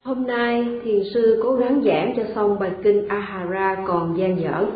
Hôm nay, thiền sư cố gắng giảng cho xong bài kinh Ahara còn dang dở.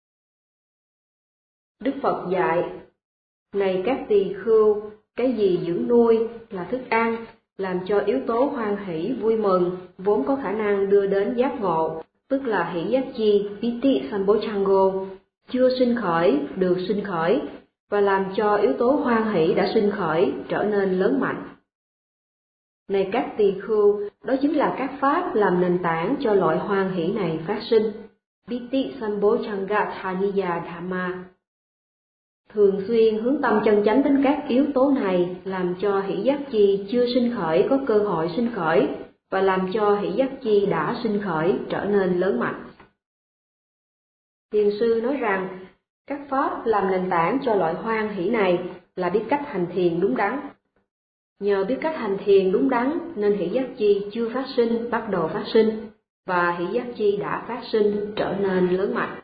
Đức Phật dạy, này các tỳ khưu, cái gì dưỡng nuôi là thức ăn, làm cho yếu tố hoan hỷ vui mừng, vốn có khả năng đưa đến giác ngộ, tức là hỷ giác chi, piti sambochango, chưa sinh khởi, được sinh khởi, và làm cho yếu tố hoan hỷ đã sinh khởi trở nên lớn mạnh. Này các tỳ khưu, đó chính là các pháp làm nền tảng cho loại hoan hỷ này phát sinh. Piti Sambochanga Thaniya Dhamma. Thường xuyên hướng tâm chân chánh đến các yếu tố này làm cho hỷ giác chi chưa sinh khởi có cơ hội sinh khởi và làm cho hỷ giác chi đã sinh khởi trở nên lớn mạnh. Thiền sư nói rằng, các pháp làm nền tảng cho loại hoan hỷ này là biết cách hành thiền đúng đắn. Nhờ biết cách hành thiền đúng đắn nên hỷ giác chi chưa phát sinh bắt đầu phát sinh, và hỷ giác chi đã phát sinh trở nên lớn mạnh.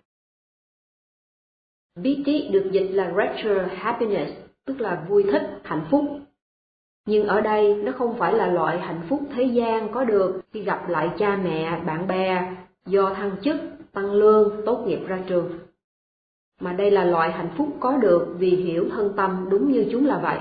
Piti được dịch là rapture happiness, tức là vui thích, hạnh phúc. Nhưng ở đây nó không phải là loại hạnh phúc thế gian có được khi gặp lại cha mẹ, bạn bè, do thăng chức, tăng lương, tốt nghiệp ra trường. Mà đây là loại hạnh phúc có được vì hiểu thân tâm đúng như chúng là vậy.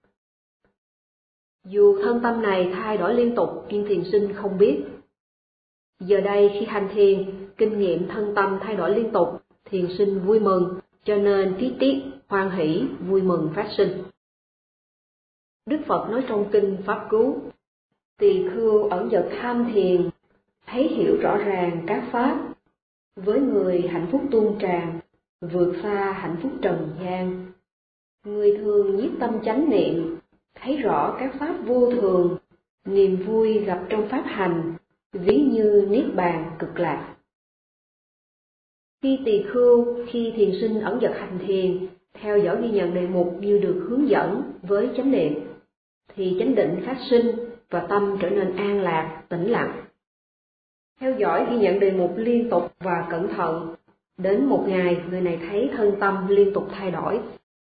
Dù thân tâm này thay đổi liên tục nhưng thiền sinh không biết. Giờ đây khi hành thiền, kinh nghiệm thân tâm thay đổi liên tục, thiền sinh vui mừng, cho nên piti, hoan hỷ, vui mừng phát sinh. Đức Phật nói trong kinh Pháp Cú, tỳ khưu ẩn dật tham thiền, thấy hiểu rõ ràng các pháp, với người hạnh phúc tuôn tràn, vượt xa hạnh phúc trần gian. Người thường nhiếp tâm chánh niệm, thấy rõ các pháp vô thường, niềm vui gặp trong pháp hành, ví như niết bàn cực lạc. Khi tỳ khưu, khi thiền sinh ẩn dật hành thiền, theo dõi ghi nhận đề mục như được hướng dẫn với chánh niệm, thì chánh định phát sinh và tâm trở nên an lạc, tĩnh lặng. Theo dõi ghi nhận đề mục liên tục và cẩn thận, đến một ngày người này thấy thân tâm liên tục thay đổi.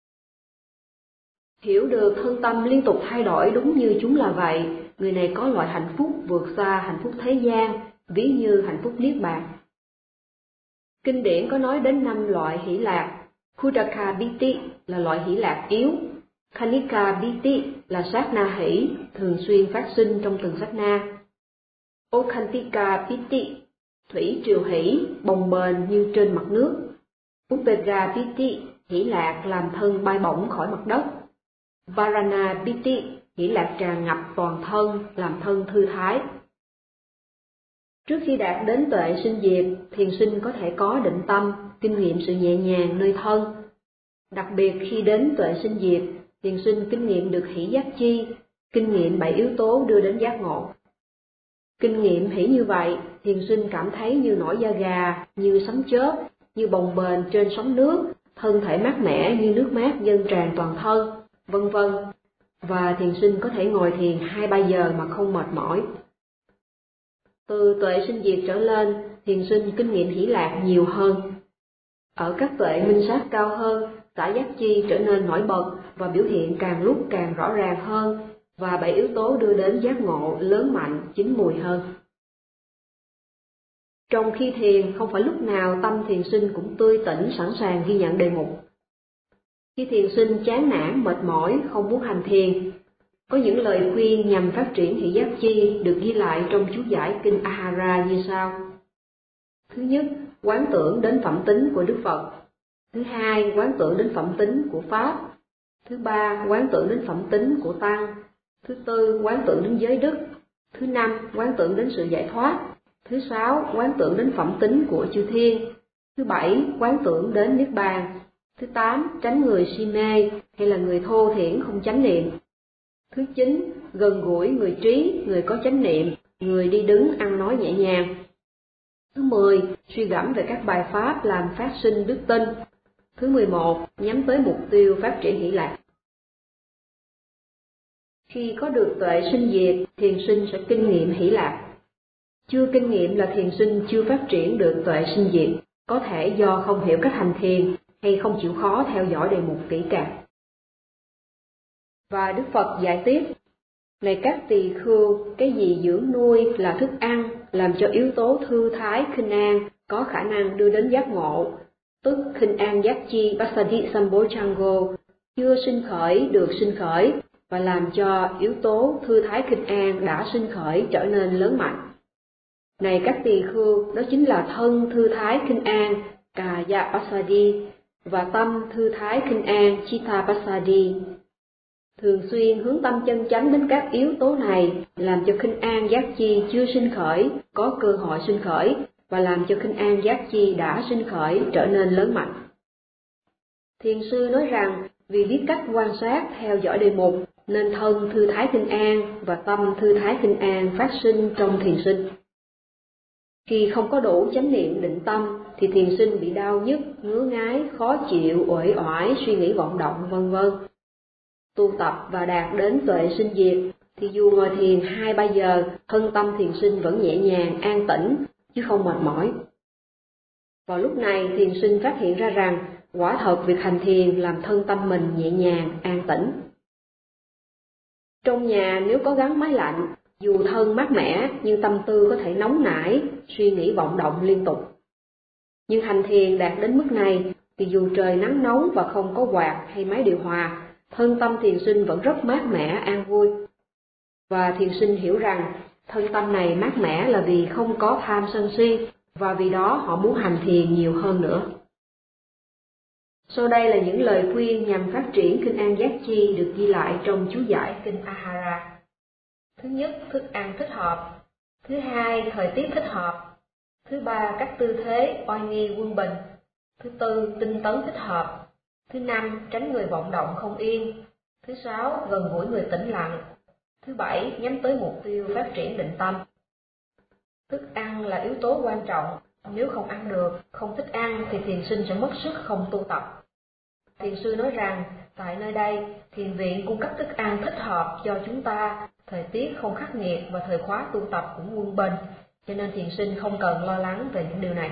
Hiểu được thân tâm liên tục thay đổi đúng như chúng là vậy, người này có loại hạnh phúc vượt xa hạnh phúc thế gian, ví như hạnh phúc niết bàn. Kinh điển có nói đến 5 loại hỷ lạc. Khuddaka Piti là loại hỷ lạc yếu, Khanika Piti là sát na hỷ, thường xuyên phát sinh trong từng sát na. Okhantika Piti, thủy triều hỷ, bồng bềnh như trên mặt nước. Upega Piti, hỷ lạc làm thân bay bổng khỏi mặt đất. Varana Piti, hỷ lạc tràn ngập toàn thân, làm thân thư thái. Trước khi đạt đến tuệ sinh diệt, thiền sinh có thể có định tâm, kinh nghiệm sự nhẹ nhàng nơi thân. Đặc biệt khi đến tuệ sinh diệt, thiền sinh kinh nghiệm được hỷ giác chi, kinh nghiệm 7 yếu tố đưa đến giác ngộ. Kinh nghiệm hỷ như vậy, thiền sinh cảm thấy như nổi da gà, như sấm chớp, như bồng bềnh trên sóng nước, thân thể mát mẻ như nước mát dâng tràn toàn thân, vân vân. Và thiền sinh có thể ngồi thiền 2-3 giờ mà không mệt mỏi. Từ tuệ sinh diệt trở lên, thiền sinh kinh nghiệm hỷ lạc nhiều hơn. Ở các tuệ minh sát cao hơn, xả giác chi trở nên nổi bật và biểu hiện càng lúc càng rõ ràng hơn, và 7 yếu tố đưa đến giác ngộ lớn mạnh, chín mùi hơn. Trong khi thiền, không phải lúc nào tâm thiền sinh cũng tươi tỉnh sẵn sàng ghi nhận đề mục. Khi thiền sinh chán nản, mệt mỏi, không muốn hành thiền, có những lời khuyên nhằm phát triển hỷ giác chi được ghi lại trong chú giải kinh Ahara như sau. Thứ nhất, quán tưởng đến phẩm tính của Đức Phật. Thứ hai, quán tưởng đến phẩm tính của Pháp. Thứ ba, quán tưởng đến phẩm tính của Tăng. Thứ tư, quán tưởng đến giới đức. Thứ năm, quán tưởng đến sự giải thoát. Thứ sáu, quán tưởng đến phẩm tính của chư thiên. Thứ bảy, quán tưởng đến niết bàn. Thứ tám, tránh người si mê hay là người thô thiển không chánh niệm. Thứ 9, gần gũi người trí, người có chánh niệm, người đi đứng ăn nói nhẹ nhàng. Thứ 10, suy gẫm về các bài pháp làm phát sinh đức tin. Thứ 11, nhắm tới mục tiêu phát triển hỷ lạc. Khi có được tuệ sinh diệt, thiền sinh sẽ kinh nghiệm hỷ lạc. Chưa kinh nghiệm là thiền sinh chưa phát triển được tuệ sinh diệt, có thể do không hiểu cách hành thiền hay không chịu khó theo dõi đề mục kỹ càng. Và Đức Phật giải tiếp, Này các tỳ khưu, cái gì dưỡng nuôi là thức ăn, làm cho yếu tố thư thái khinh an có khả năng đưa đến giác ngộ, tức khinh an giác chi pasadi sambochango, chưa sinh khởi được sinh khởi, và làm cho yếu tố thư thái khinh an đã sinh khởi trở nên lớn mạnh. Này các tỳ khưu, đó chính là thân thư thái khinh an, kaya pasadi, và tâm thư thái khinh an, chitta pasadi. Thường xuyên hướng tâm chân chánh đến các yếu tố này, làm cho khinh an giác chi chưa sinh khởi, có cơ hội sinh khởi, và làm cho khinh an giác chi đã sinh khởi trở nên lớn mạnh. Thiền sư nói rằng, vì biết cách quan sát theo dõi đề mục, nên thân thư thái khinh an và tâm thư thái khinh an phát sinh trong thiền sinh. Khi không có đủ chánh niệm định tâm, thì thiền sinh bị đau nhức, ngứa ngáy, khó chịu, uể oải, suy nghĩ vọng động, vân vân. Tu tập và đạt đến tuệ sinh diệt, thì dù ngồi thiền 2-3 giờ, thân tâm thiền sinh vẫn nhẹ nhàng, an tĩnh, chứ không mệt mỏi. Vào lúc này, thiền sinh phát hiện ra rằng, quả thật việc hành thiền làm thân tâm mình nhẹ nhàng, an tĩnh. Trong nhà nếu có gắn máy lạnh, dù thân mát mẻ nhưng tâm tư có thể nóng nảy, suy nghĩ vọng động liên tục. Nhưng hành thiền đạt đến mức này, thì dù trời nắng nóng và không có quạt hay máy điều hòa, thân tâm thiền sinh vẫn rất mát mẻ, an vui. Và thiền sinh hiểu rằng, thân tâm này mát mẻ là vì không có tham sân si, và vì đó họ muốn hành thiền nhiều hơn nữa. Sau đây là những lời khuyên nhằm phát triển khinh an giác chi được ghi lại trong chú giải kinh Ahara. Thứ nhất, thức ăn thích hợp. Thứ hai, thời tiết thích hợp. Thứ ba, các tư thế oai nghi quân bình. Thứ tư, tinh tấn thích hợp. Thứ năm, tránh người vọng động không yên. Thứ sáu, gần gũi người tĩnh lặng. Thứ bảy, nhắm tới mục tiêu phát triển định tâm. Thức ăn là yếu tố quan trọng. Nếu không ăn được, không thích ăn thì thiền sinh sẽ mất sức không tu tập. Thiền sư nói rằng, tại nơi đây, thiền viện cung cấp thức ăn thích hợp cho chúng ta, thời tiết không khắc nghiệt và thời khóa tu tập cũng quân bình, cho nên thiền sinh không cần lo lắng về những điều này.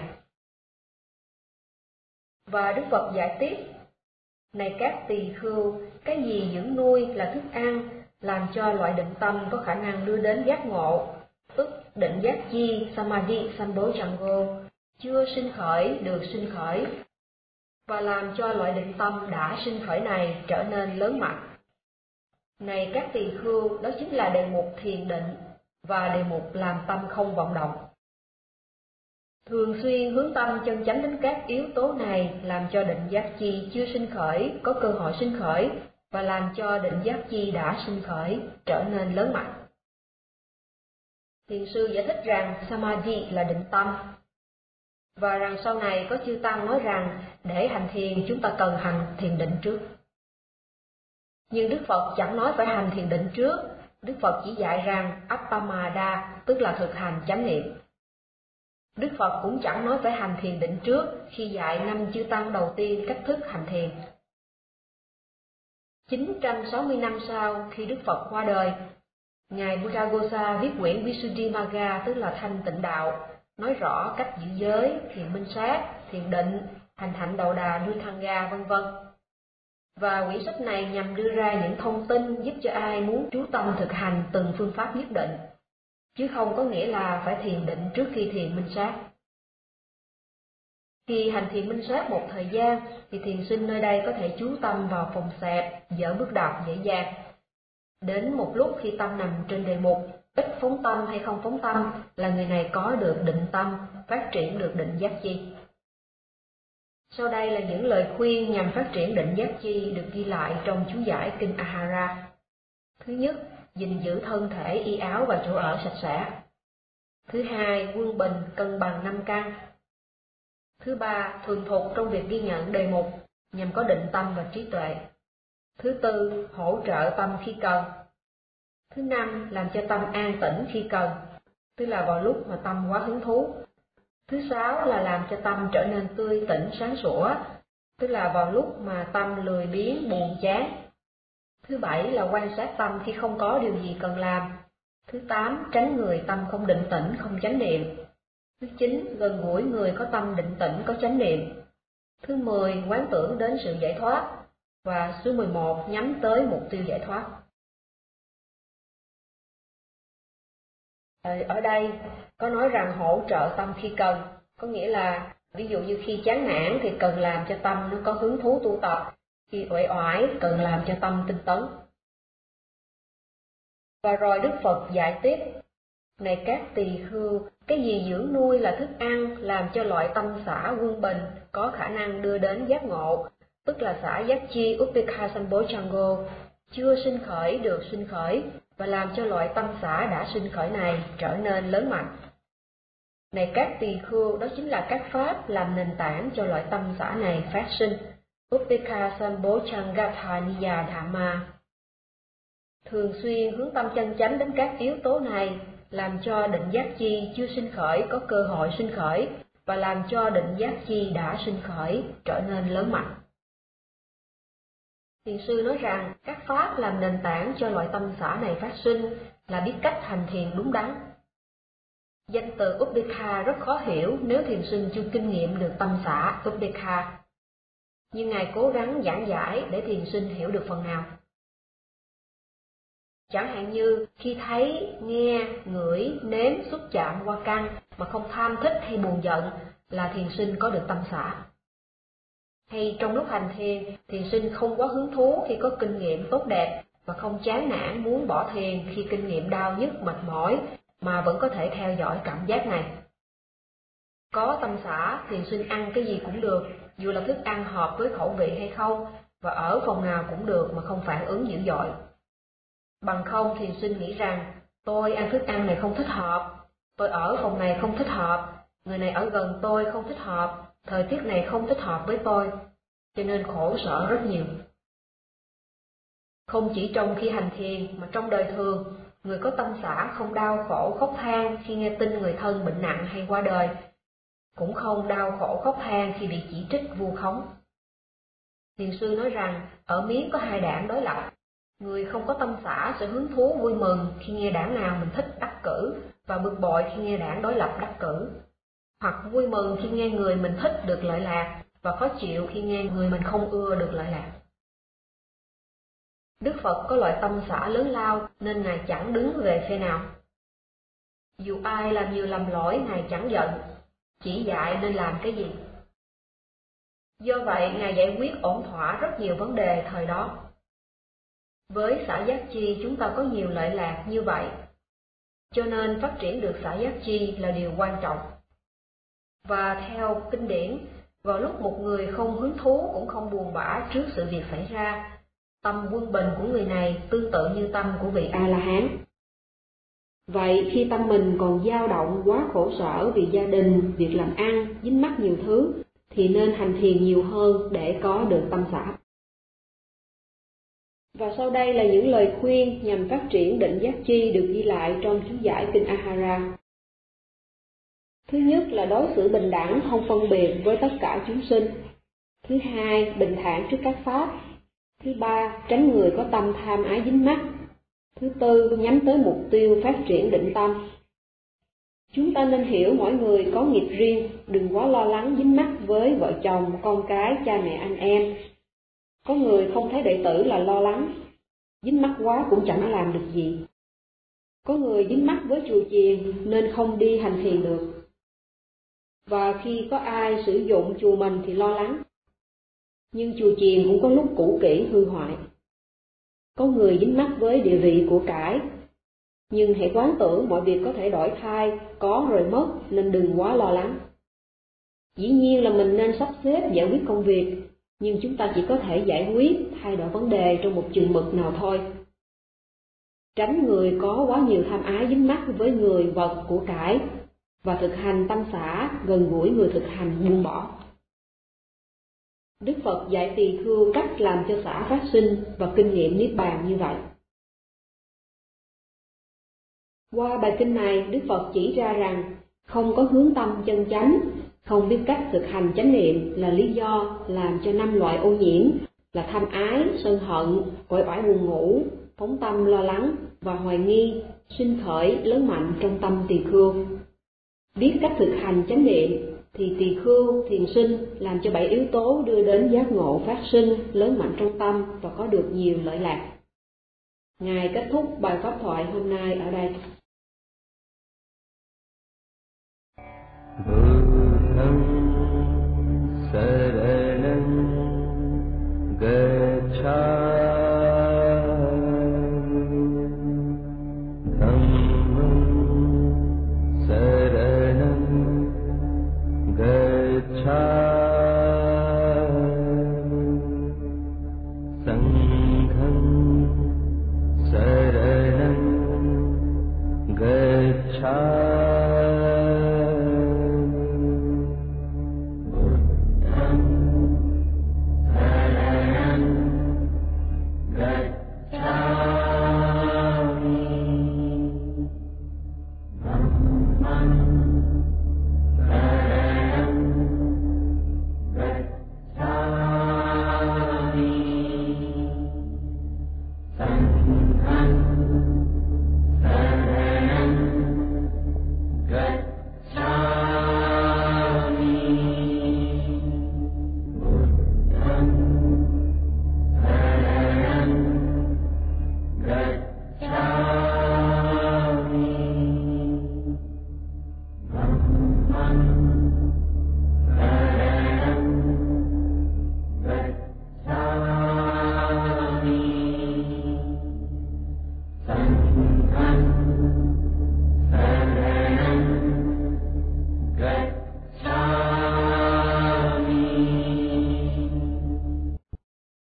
Và Đức Phật giải tiếp, này các tỳ khưu, cái gì dưỡng nuôi là thức ăn, làm cho loại định tâm có khả năng đưa đến giác ngộ, tức định giác chi samadhi sambochango, chưa sinh khởi được sinh khởi, và làm cho loại định tâm đã sinh khởi này trở nên lớn mạnh. Này các tỳ khưu, đó chính là đề mục thiền định và đề mục làm tâm không vọng động. Thường xuyên hướng tâm chân chánh đến các yếu tố này làm cho định giác chi chưa sinh khởi có cơ hội sinh khởi, và làm cho định giác chi đã sinh khởi trở nên lớn mạnh. Thiền sư giải thích rằng Samadhi là định tâm, và rằng sau này có chư tăng nói rằng để hành thiền chúng ta cần hành thiền định trước. Nhưng Đức Phật chẳng nói phải hành thiền định trước, Đức Phật chỉ dạy rằng Appamada, tức là thực hành chánh niệm. Đức Phật cũng chẳng nói phải hành thiền định trước khi dạy 5 chư tăng đầu tiên cách thức hành thiền. 960 năm sau, khi Đức Phật qua đời, Ngài Buddhaghosa viết quyển Visuddhimagga, tức là thanh tịnh đạo, nói rõ cách giữ giới, thiền minh sát, thiền định, hành hạnh đầu đà nuôi thanga, vân vân. Và quyển sách này nhằm đưa ra những thông tin giúp cho ai muốn chú tâm thực hành từng phương pháp nhất định, chứ không có nghĩa là phải thiền định trước khi thiền minh sát. Khi hành thiền minh sát một thời gian, thì thiền sinh nơi đây có thể chú tâm vào phòng xẹp, dỡ bước đạp dễ dàng. Đến một lúc khi tâm nằm trên đề mục, ít phóng tâm hay không phóng tâm, là người này có được định tâm, phát triển được định giác chi. Sau đây là những lời khuyên nhằm phát triển định giác chi được ghi lại trong chú giải kinh Ahara. Thứ nhất, gìn giữ thân thể y áo và chỗ ở sạch sẽ. Thứ hai, quân bình cân bằng 5 căn. Thứ ba, thuần thục trong việc ghi nhận đề mục nhằm có định tâm và trí tuệ. Thứ tư, hỗ trợ tâm khi cần. Thứ năm, làm cho tâm an tĩnh khi cần, tức là vào lúc mà tâm quá hứng thú. Thứ sáu là làm cho tâm trở nên tươi tỉnh sáng sủa, tức là vào lúc mà tâm lười biếng buồn chán. Thứ bảy là quan sát tâm khi không có điều gì cần làm. Thứ tám, tránh người tâm không định tĩnh, không chánh niệm. Thứ chín, gần gũi người có tâm định tĩnh, có chánh niệm. Thứ 10, quán tưởng đến sự giải thoát. Và số 11, nhắm tới mục tiêu giải thoát. Ở đây có nói rằng hỗ trợ tâm khi cần, có nghĩa là ví dụ như khi chán nản thì cần làm cho tâm nó có hứng thú tu tập, khi uể oải cần làm cho tâm tinh tấn. Và rồi Đức Phật dạy tiếp: này các tỳ khưu, cái gì dưỡng nuôi là thức ăn làm cho loại tâm xả quân bình có khả năng đưa đến giác ngộ, tức là xả giác chi Upekkha Sambojjhango, chưa sinh khởi được sinh khởi, và làm cho loại tâm xả đã sinh khởi này trở nên lớn mạnh. Này các tỳ khưu, đó chính là các pháp làm nền tảng cho loại tâm xả này phát sinh, Upekkha Sambojjhangatthaniya Dhamma. Thường xuyên hướng tâm chân chánh đến các yếu tố này, làm cho định giác chi chưa sinh khởi có cơ hội sinh khởi, và làm cho định giác chi đã sinh khởi trở nên lớn mạnh. Thiền sư nói rằng các pháp làm nền tảng cho loại tâm xả này phát sinh là biết cách hành thiền đúng đắn. Danh từ Upekkha rất khó hiểu nếu thiền sinh chưa kinh nghiệm được tâm xả Upekkha, nhưng Ngài cố gắng giảng giải để thiền sinh hiểu được phần nào. Chẳng hạn như khi thấy, nghe, ngửi, nếm, xúc chạm qua căn mà không tham thích hay buồn giận là thiền sinh có được tâm xả. Hay trong lúc hành thiền, thiền sinh không có hứng thú khi có kinh nghiệm tốt đẹp và không chán nản muốn bỏ thiền khi kinh nghiệm đau nhức mệt mỏi mà vẫn có thể theo dõi cảm giác này. Có tâm xả, thiền sinh ăn cái gì cũng được, dù là thức ăn hợp với khẩu vị hay không, và ở phòng nào cũng được mà không phản ứng dữ dội. Bằng không thiền sinh nghĩ rằng, tôi ăn thức ăn này không thích hợp, tôi ở phòng này không thích hợp, người này ở gần tôi không thích hợp, thời tiết này không thích hợp với tôi, cho nên khổ sở rất nhiều. Không chỉ trong khi hành thiền mà trong đời thường, người có tâm xả không đau khổ khóc than khi nghe tin người thân bệnh nặng hay qua đời, cũng không đau khổ khóc than khi bị chỉ trích vu khống. Thiền sư nói rằng ở Miến có hai đảng đối lập. Người không có tâm xả sẽ hứng thú vui mừng khi nghe đảng nào mình thích đắc cử và bực bội khi nghe đảng đối lập đắc cử, hoặc vui mừng khi nghe người mình thích được lợi lạc và khó chịu khi nghe người mình không ưa được lợi lạc. Đức Phật có loại tâm xả lớn lao nên Ngài chẳng đứng về phe nào. Dù ai làm nhiều lầm lỗi Ngài chẳng giận, chỉ dạy nên làm cái gì. Do vậy Ngài giải quyết ổn thỏa rất nhiều vấn đề thời đó. Với xả giác chi chúng ta có nhiều lợi lạc như vậy, cho nên phát triển được xả giác chi là điều quan trọng. Và theo kinh điển, vào lúc một người không hứng thú cũng không buồn bã trước sự việc xảy ra, tâm quân bình của người này tương tự như tâm của vị A-la-hán. Vậy khi tâm mình còn dao động quá khổ sở vì gia đình, việc làm ăn, dính mắc nhiều thứ, thì nên hành thiền nhiều hơn để có được tâm xả. Và sau đây là những lời khuyên nhằm phát triển định giác chi được ghi lại trong chú giải Kinh Ahara. Thứ nhất là đối xử bình đẳng, không phân biệt với tất cả chúng sinh. Thứ hai, bình thản trước các pháp. Thứ ba, tránh người có tâm tham ái dính mắc. Thứ tư, nhắm tới mục tiêu phát triển định tâm. Chúng ta nên hiểu mỗi người có nghiệp riêng, đừng quá lo lắng dính mắc với vợ chồng, con cái, cha mẹ anh em. Có người không thấy đệ tử là lo lắng, dính mắc quá cũng chẳng làm được gì. Có người dính mắc với chùa chiền nên không đi hành thiền được. Và khi có ai sử dụng chùa mình thì lo lắng. Nhưng chùa chiền cũng có lúc cũ kỹ hư hoại. Có người dính mắc với địa vị của cải, nhưng hãy quán tưởng mọi việc có thể đổi thay, có rồi mất nên đừng quá lo lắng. Dĩ nhiên là mình nên sắp xếp giải quyết công việc, nhưng chúng ta chỉ có thể giải quyết, thay đổi vấn đề trong một chừng mực nào thôi. Tránh người có quá nhiều tham ái dính mắc với người vật của cải, và thực hành tâm xả gần gũi người thực hành buông bỏ. Đức Phật dạy tỳ khưu cách làm cho xả phát sinh và kinh nghiệm niết bàn như vậy. Qua bài kinh này, Đức Phật chỉ ra rằng không có hướng tâm chân chánh, không biết cách thực hành chánh niệm là lý do làm cho 5 loại ô nhiễm là tham ái, sân hận, uể oải buồn ngủ, phóng tâm lo lắng và hoài nghi sinh khởi lớn mạnh trong tâm tỳ khưu. Biết cách thực hành chánh niệm thì tỳ khưu thiền sinh làm cho 7 yếu tố đưa đến giác ngộ phát sinh lớn mạnh trong tâm và có được nhiều lợi lạc. Ngài kết thúc bài pháp thoại hôm nay ở đây. बुद्धं शरणं गच्छामि